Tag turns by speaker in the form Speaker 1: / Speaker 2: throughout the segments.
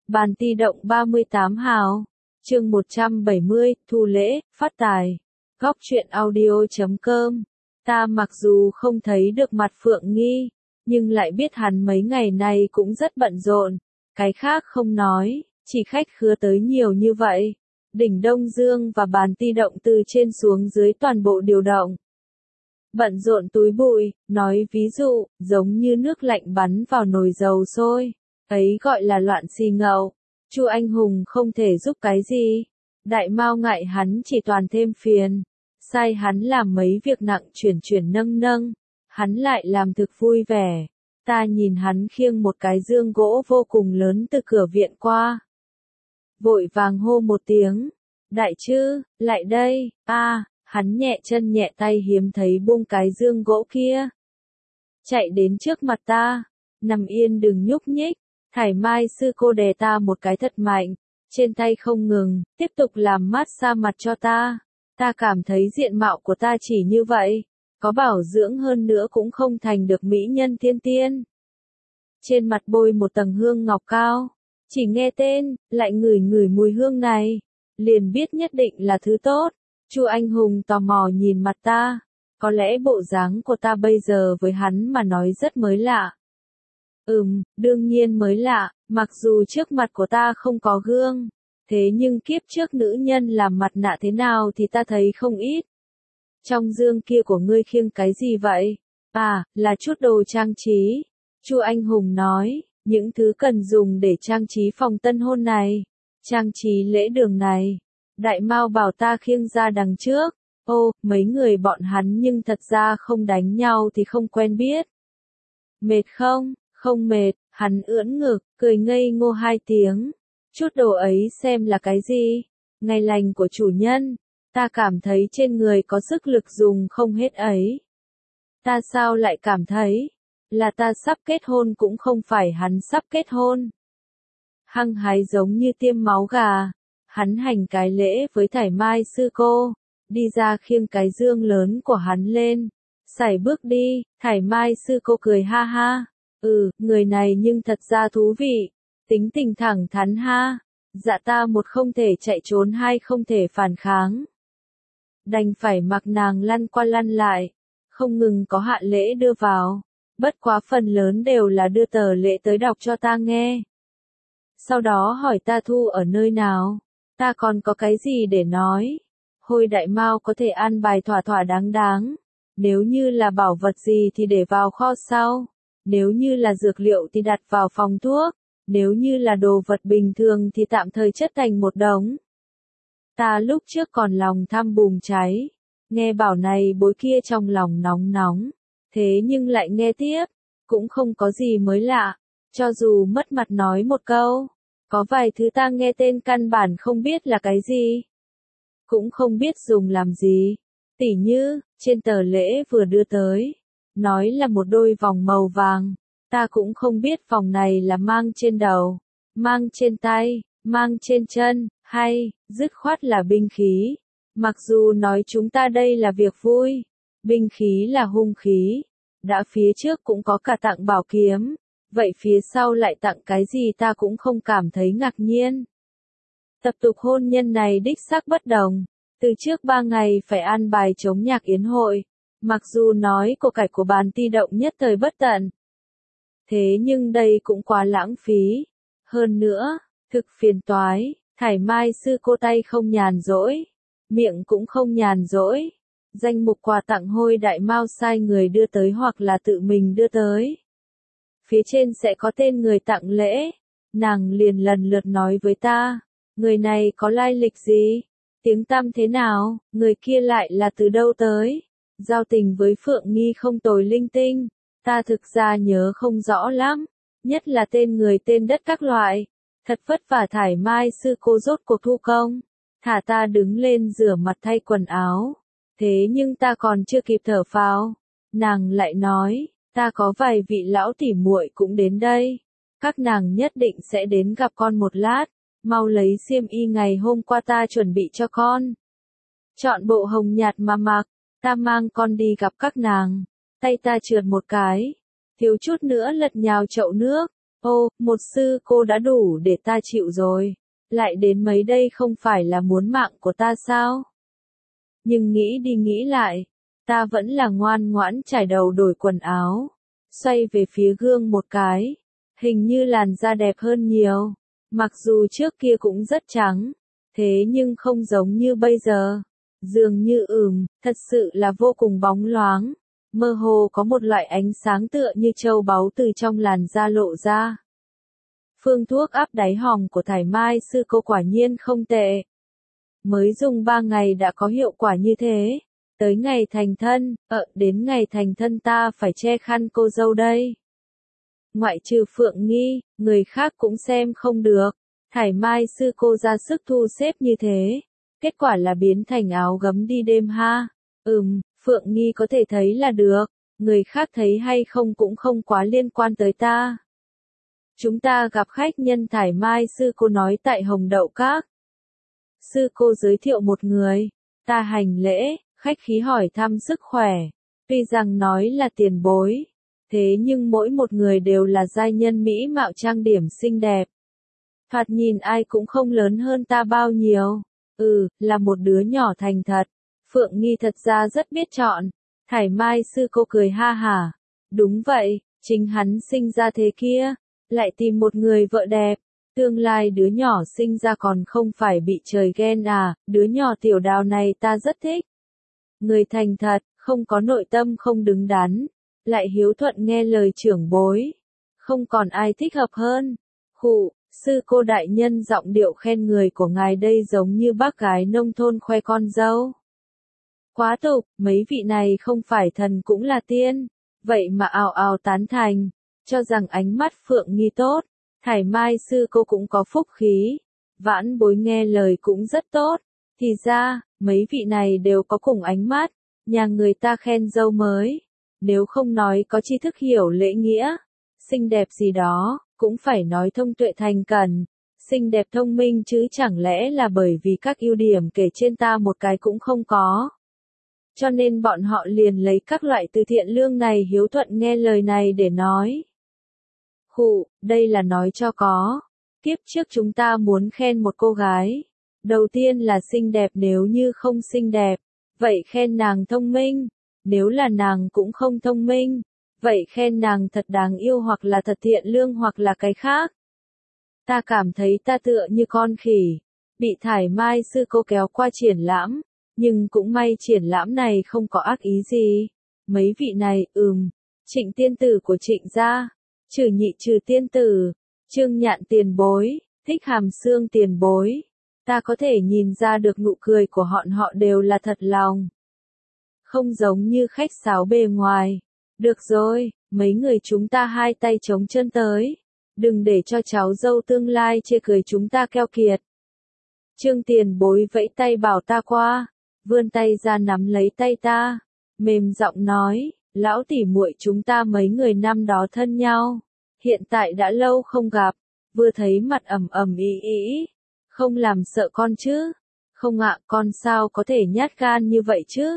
Speaker 1: Bàn ti động 38 hào. Chương 170, thu lễ, phát tài. Góc truyện audio.com. Ta mặc dù không thấy được mặt Phượng Nghi, nhưng lại biết hắn mấy ngày này cũng rất bận rộn. Cái khác không nói, chỉ khách khứa tới nhiều như vậy. Đỉnh Đông Dương và bàn ti động từ trên xuống dưới toàn bộ điều động. Bận rộn túi bụi, nói ví dụ, giống như nước lạnh bắn vào nồi dầu sôi. Ấy gọi là loạn xì ngầu. Chu Anh Hùng không thể giúp cái gì. Đại Mao ngại hắn chỉ toàn thêm phiền. Sai hắn làm mấy việc nặng chuyển nâng nâng. Hắn lại làm thực vui vẻ. Ta nhìn hắn khiêng một cái dương gỗ vô cùng lớn từ cửa viện qua. Vội vàng hô một tiếng. Đại chư, lại đây, hắn nhẹ chân nhẹ tay hiếm thấy buông cái dương gỗ kia. Chạy đến trước mặt ta. Nằm yên đừng nhúc nhích. Thải Mai sư cô đè ta một cái thật mạnh. Trên tay không ngừng, tiếp tục làm mát xa mặt cho ta. Ta cảm thấy diện mạo của ta chỉ như vậy. Có bảo dưỡng hơn nữa cũng không thành được mỹ nhân thiên tiên. Trên mặt bôi một tầng hương ngọc cao. Chỉ nghe tên, lại ngửi mùi hương này. Liền biết nhất định là thứ tốt. Chu Anh Hùng tò mò nhìn mặt ta. Có lẽ bộ dáng của ta bây giờ với hắn mà nói rất mới lạ. Đương nhiên mới lạ, mặc dù trước mặt của ta không có gương. Thế nhưng kiếp trước nữ nhân làm mặt nạ thế nào thì ta thấy không ít. Trong dương kia của ngươi khiêng cái gì vậy? Là chút đồ trang trí. Chu Anh Hùng nói, những thứ cần dùng để trang trí phòng tân hôn này. Trang trí lễ đường này. Đại Mao bảo ta khiêng ra đằng trước. Mấy người bọn hắn nhưng thật ra không đánh nhau thì không quen biết. Mệt không? Không mệt, hắn ưỡn ngực, cười ngây ngô hai tiếng. Chút đồ ấy xem là cái gì? Ngày lành của chủ nhân. Ta cảm thấy trên người có sức lực dùng không hết ấy. Ta sao lại cảm thấy? Là ta sắp kết hôn cũng không phải hắn sắp kết hôn. Hăng hái giống như tiêm máu gà. Hắn hành cái lễ với Thải Mai sư cô. Đi ra khiêng cái dương lớn của hắn lên. Sải bước đi, Thải Mai sư cô cười ha ha. Người này nhưng thật ra thú vị. Tính tình thẳng thắn ha. Dạ ta một không thể chạy trốn hai không thể phản kháng. Đành phải mặc nàng lăn qua lăn lại. Không ngừng có hạ lễ đưa vào. Bất quá phần lớn đều là đưa tờ lễ tới đọc cho ta nghe. Sau đó hỏi ta thu ở nơi nào. Ta còn có cái gì để nói. Hồi Đại Mao có thể an bài thỏa thỏa đáng. Nếu như là bảo vật gì thì để vào kho sau. Nếu như là dược liệu thì đặt vào phòng thuốc. Nếu như là đồ vật bình thường thì tạm thời chất thành một đống. Ta lúc trước còn lòng tham bùng cháy. Nghe bảo này bối kia trong lòng nóng. Thế nhưng lại nghe tiếp. Cũng không có gì mới lạ. Cho dù mất mặt nói một câu. Có vài thứ ta nghe tên căn bản không biết là cái gì. Cũng không biết dùng làm gì. Tỉ như, trên tờ lễ vừa đưa tới. Nói là một đôi vòng màu vàng. Ta cũng không biết vòng này là mang trên đầu, mang trên tay, mang trên chân, hay, dứt khoát là binh khí. Mặc dù nói chúng ta đây là việc vui, binh khí là hung khí. Đã phía trước cũng có cả tặng bảo kiếm, vậy phía sau lại tặng cái gì ta cũng không cảm thấy ngạc nhiên. Tập tục hôn nhân này đích xác bất đồng. Từ trước 3 ngày phải an bài chống nhạc yến hội. Mặc dù nói của cải của bàn ti động nhất thời bất tận. Thế nhưng đây cũng quá lãng phí. Hơn nữa, thực phiền toái, Thải Mai sư cô tay không nhàn rỗi. Miệng cũng không nhàn rỗi. Danh mục quà tặng Hôi Đại Mao sai người đưa tới hoặc là tự mình đưa tới. Phía trên sẽ có tên người tặng lễ. Nàng liền lần lượt nói với ta. Người này có lai lịch gì? Tiếng tăm thế nào? Người kia lại là từ đâu tới? Giao tình với Phượng Nghi không tồi linh tinh. Ta thực ra nhớ không rõ lắm. Nhất là tên người tên đất các loại. Thật vất vả Thải Mai sư cô rốt cuộc thu công. Thả ta đứng lên rửa mặt thay quần áo. Thế nhưng ta còn chưa kịp thở phào. Nàng lại nói, ta có vài vị lão tỉ muội cũng đến đây. Các nàng nhất định sẽ đến gặp con một lát. Mau lấy xiêm y ngày hôm qua ta chuẩn bị cho con. Chọn bộ hồng nhạt mà mặc. Ta mang con đi gặp các nàng. Tay ta trượt một cái. Thiếu chút nữa lật nhào chậu nước. Ô, một sư cô đã đủ để ta chịu rồi. Lại đến mấy đây không phải là muốn mạng của ta sao? Nhưng nghĩ đi nghĩ lại, ta vẫn là ngoan ngoãn trải đầu đổi quần áo. Xoay về phía gương một cái. Hình như làn da đẹp hơn nhiều. Mặc dù trước kia cũng rất trắng. Thế nhưng không giống như bây giờ. Dường như thật sự là vô cùng bóng loáng. Mơ hồ có một loại ánh sáng tựa như châu báu từ trong làn da lộ ra. Phương thuốc áp đáy hòm của Thải Mai sư cô quả nhiên không tệ. Mới dùng 3 ngày đã có hiệu quả như thế. Tới ngày thành thân, đến ngày thành thân ta phải che khăn cô dâu đây. Ngoại trừ Phượng Nghi, người khác cũng xem không được. Thải Mai sư cô ra sức thu xếp như thế. Kết quả là biến thành áo gấm đi đêm ha. Phượng Nghi có thể thấy là được. Người khác thấy hay không cũng không quá liên quan tới ta. Chúng ta gặp khách nhân Thải Mai sư cô nói tại Hồng Đậu Các. Sư cô giới thiệu một người. Ta hành lễ, khách khí hỏi thăm sức khỏe. Tuy rằng nói là tiền bối. Thế nhưng mỗi một người đều là giai nhân mỹ mạo trang điểm xinh đẹp. Thoạt nhìn ai cũng không lớn hơn ta bao nhiêu. Là một đứa nhỏ thành thật. Phượng Nghi thật ra rất biết chọn. Thải Mai sư cô cười ha hả. Đúng vậy, chính hắn sinh ra thế kia. Lại tìm một người vợ đẹp. Tương lai đứa nhỏ sinh ra còn không phải bị trời ghen à. Đứa nhỏ tiểu đào này ta rất thích. Người thành thật, không có nội tâm không đứng đắn. Lại hiếu thuận nghe lời trưởng bối. Không còn ai thích hợp hơn. Khụ, sư cô đại nhân giọng điệu khen người của ngài đây giống như bác gái nông thôn khoe con dâu. Quá tục, mấy vị này không phải thần cũng là tiên. Vậy mà ào ào tán thành. Cho rằng ánh mắt Phượng Nghi tốt. Thải Mai sư cô cũng có phúc khí. Vãn bối nghe lời cũng rất tốt. Thì ra, mấy vị này đều có cùng ánh mắt. Nhà người ta khen dâu mới. Nếu không nói có tri thức hiểu lễ nghĩa. Xinh đẹp gì đó, cũng phải nói thông tuệ thành cần. Xinh đẹp thông minh chứ chẳng lẽ là bởi vì các ưu điểm kể trên ta một cái cũng không có. Cho nên bọn họ liền lấy các loại từ thiện lương này hiếu thuận nghe lời này để nói. Khụ, đây là nói cho có. Kiếp trước chúng ta muốn khen một cô gái. Đầu tiên là xinh đẹp nếu như không xinh đẹp. Vậy khen nàng thông minh. Nếu là nàng cũng không thông minh. Vậy khen nàng thật đáng yêu hoặc là thật thiện lương hoặc là cái khác. Ta cảm thấy ta tựa như con khỉ. Bị Thải Mai sư cô kéo qua triển lãm. Nhưng cũng may triển lãm này không có ác ý gì. Mấy vị này, Trịnh tiên tử của Trịnh gia. Trừ Nhị Trừ tiên tử. Trương Nhạn tiền bối. Thích Hàm Xương tiền bối. Ta có thể nhìn ra được nụ cười của họ đều là thật lòng. Không giống như khách sáo bề ngoài. Được rồi, mấy người chúng ta hai tay chống chân tới. Đừng để cho cháu dâu tương lai chê cười chúng ta keo kiệt. Trương tiền bối vẫy tay bảo ta qua. Vươn tay ra nắm lấy tay ta. Mềm giọng nói, lão tỉ muội chúng ta mấy người năm đó thân nhau. Hiện tại đã lâu không gặp. Vừa thấy mặt ẩm ẩm ý. Không làm sợ con chứ. Không ạ, con sao có thể nhát gan như vậy chứ.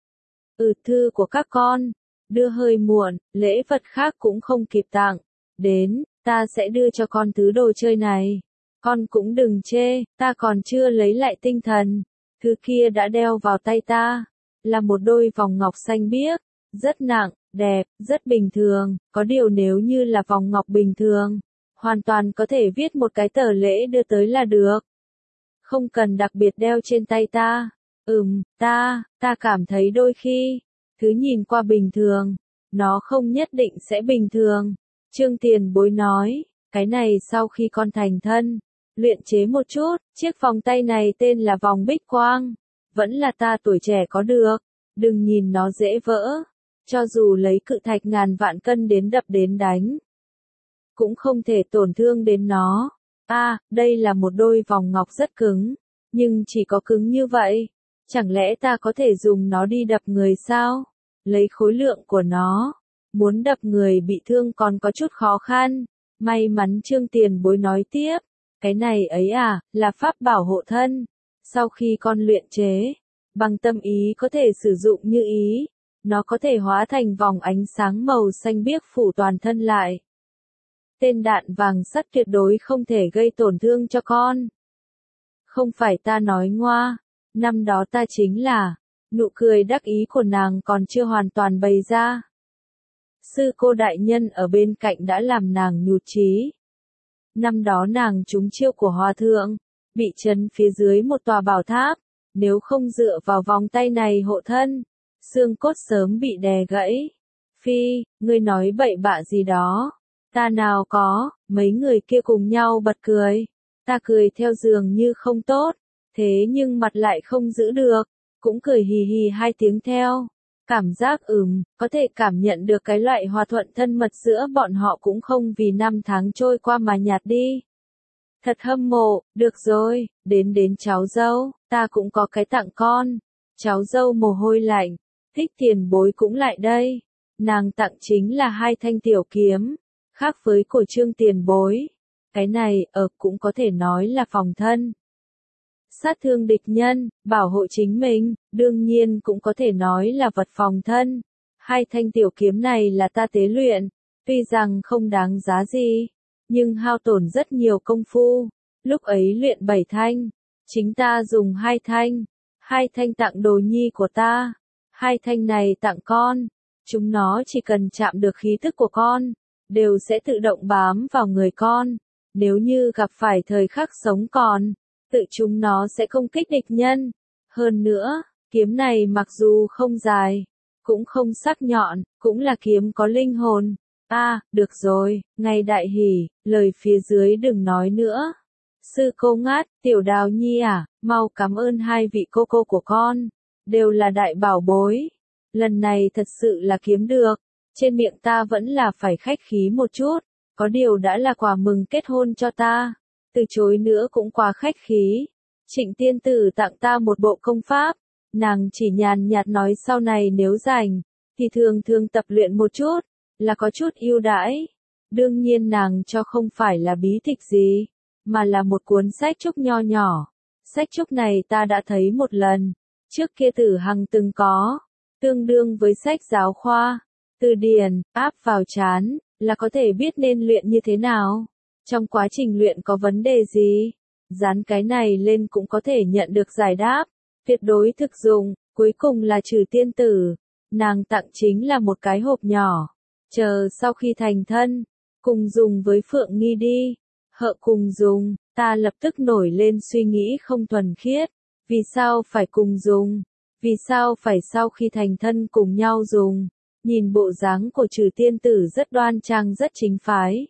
Speaker 1: Thư của các con. Đưa hơi muộn, lễ vật khác cũng không kịp tặng. Đến, ta sẽ đưa cho con thứ đồ chơi này. Con cũng đừng chê, ta còn chưa lấy lại tinh thần. Thứ kia đã đeo vào tay ta. Là một đôi vòng ngọc xanh biếc. Rất nặng, đẹp, rất bình thường. Có điều nếu như là vòng ngọc bình thường. Hoàn toàn có thể viết một cái tờ lễ đưa tới là được. Không cần đặc biệt đeo trên tay ta. Ta cảm thấy đôi khi. Thứ nhìn qua bình thường. Nó không nhất định sẽ bình thường. Trương tiền bối nói. Cái này sau khi con thành thân. Luyện chế một chút. Chiếc vòng tay này tên là vòng bích quang. Vẫn là ta tuổi trẻ có được. Đừng nhìn nó dễ vỡ. Cho dù lấy cự thạch ngàn vạn cân đến đập đến đánh. Cũng không thể tổn thương đến nó. Đây là một đôi vòng ngọc rất cứng. Nhưng chỉ có cứng như vậy. Chẳng lẽ ta có thể dùng nó đi đập người sao? Lấy khối lượng của nó. Muốn đập người bị thương còn có chút khó khăn. May mắn Trương tiền bối nói tiếp. Cái này ấy là pháp bảo hộ thân. Sau khi con luyện chế. Bằng tâm ý có thể sử dụng như ý. Nó có thể hóa thành vòng ánh sáng màu xanh biếc phủ toàn thân lại. tên đạn vàng sắt tuyệt đối không thể gây tổn thương cho con. Không phải ta nói ngoa, năm đó ta chính là, nụ cười đắc ý của nàng còn chưa hoàn toàn bày ra. Sư cô đại nhân ở bên cạnh đã làm nàng nhụt chí. Năm đó nàng trúng chiêu của hòa thượng, bị trấn phía dưới một tòa bảo tháp, nếu không dựa vào vòng tay này hộ thân, xương cốt sớm bị đè gãy. Phi, ngươi nói bậy bạ gì đó, ta nào có, mấy người kia cùng nhau bật cười, ta cười theo dường như không tốt, thế nhưng mặt lại không giữ được, cũng cười hì hì hai tiếng theo. Cảm giác có thể cảm nhận được cái loại hòa thuận thân mật giữa bọn họ cũng không vì năm tháng trôi qua mà nhạt đi. Thật hâm mộ, được rồi, đến cháu dâu, ta cũng có cái tặng con. Cháu dâu mồ hôi lạnh, thích tiền bối cũng lại đây. Nàng tặng chính là 2 thanh tiểu kiếm, khác với của Trương tiền bối. Cái này, cũng có thể nói là phòng thân. Sát thương địch nhân, bảo hộ chính mình, đương nhiên cũng có thể nói là vật phòng thân. 2 thanh tiểu kiếm này là ta tế luyện, tuy rằng không đáng giá gì, nhưng hao tổn rất nhiều công phu. Lúc ấy luyện 7 thanh, chính ta dùng 2 thanh, 2 thanh tặng đồ nhi của ta, 2 thanh này tặng con. Chúng nó chỉ cần chạm được khí tức của con, đều sẽ tự động bám vào người con. Nếu như gặp phải thời khắc sống còn, tự chúng nó sẽ công kích địch nhân. Hơn nữa, kiếm này mặc dù không dài, cũng không sắc nhọn, cũng là kiếm có linh hồn. Được rồi, ngày đại hỷ, lời phía dưới đừng nói nữa. Sư cô ngát, tiểu đào nhi mau cảm ơn 2 vị cô của con, đều là đại bảo bối. Lần này thật sự là kiếm được, trên miệng ta vẫn là phải khách khí một chút, có điều đã là quà mừng kết hôn cho ta, từ chối nữa cũng quá khách khí. Trịnh tiên tử tặng ta một bộ công pháp, nàng chỉ nhàn nhạt nói sau này nếu rảnh, thì thường tập luyện một chút, là có chút ưu đãi. Đương nhiên nàng cho không phải là bí tịch gì, mà là một cuốn sách trúc nho nhỏ. Sách trúc này ta đã thấy một lần, trước kia Tử Hằng từng có, tương đương với sách giáo khoa, từ điển, áp vào trán, là có thể biết nên luyện như thế nào. Trong quá trình luyện có vấn đề gì, dán cái này lên cũng có thể nhận được giải đáp, tuyệt đối thực dụng. Cuối cùng là Trừ tiên tử, nàng tặng chính là một cái hộp nhỏ, chờ sau khi thành thân, cùng dùng với Phượng Nghi đi. Hợ cùng dùng, ta lập tức nổi lên suy nghĩ không thuần khiết, vì sao phải cùng dùng, vì sao phải sau khi thành thân cùng nhau dùng. Nhìn bộ dáng của Trừ tiên tử rất đoan trang rất chính phái.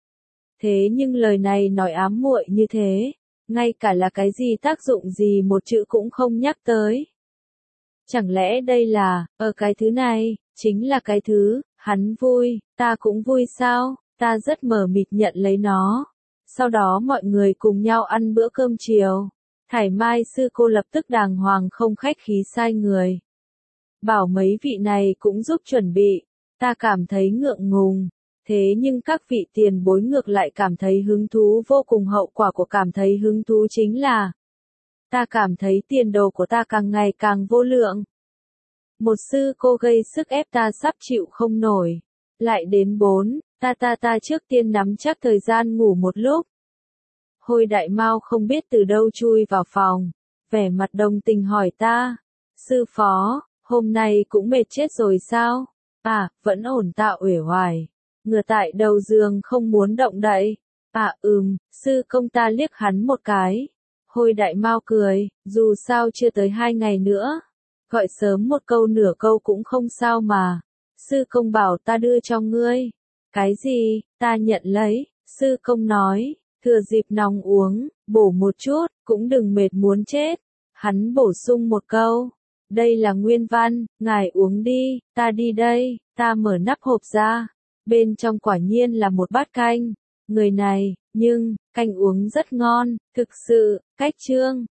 Speaker 1: Thế nhưng lời này nói ám muội như thế, ngay cả là cái gì tác dụng gì một chữ cũng không nhắc tới. Chẳng lẽ đây là, cái thứ này, chính là cái thứ, hắn vui, ta cũng vui sao, ta rất mờ mịt nhận lấy nó. Sau đó mọi người cùng nhau ăn bữa cơm chiều. Thải Mai sư cô lập tức đàng hoàng không khách khí sai người. Bảo mấy vị này cũng giúp chuẩn bị, ta cảm thấy ngượng ngùng. Thế nhưng các vị tiền bối ngược lại cảm thấy hứng thú vô cùng. Hậu quả của cảm thấy hứng thú chính là ta cảm thấy tiền đồ của ta càng ngày càng vô lượng. Một sư cô gây sức ép ta sắp chịu không nổi. Lại đến 4, ta trước tiên nắm chắc thời gian ngủ một lúc. Hồi Đại Mao không biết từ đâu chui vào phòng, vẻ mặt đồng tình hỏi ta, sư phó, hôm nay cũng mệt chết rồi sao? Vẫn ổn tạo uể oải, ngửa tại đầu giường không muốn động đậy. Sư công ta liếc hắn một cái. Hồi Đại Mao cười, dù sao chưa tới 2 ngày nữa, gọi sớm một câu nửa câu cũng không sao mà. Sư công bảo ta đưa cho ngươi. Cái gì? Ta nhận lấy. Sư công nói, thừa dịp nóng uống, bổ một chút, cũng đừng mệt muốn chết. Hắn bổ sung một câu, đây là nguyên văn, ngài uống đi, ta đi đây. Ta mở nắp hộp ra, bên trong quả nhiên là một bát canh. Người này, nhưng, canh uống rất ngon, thực sự, cách chương.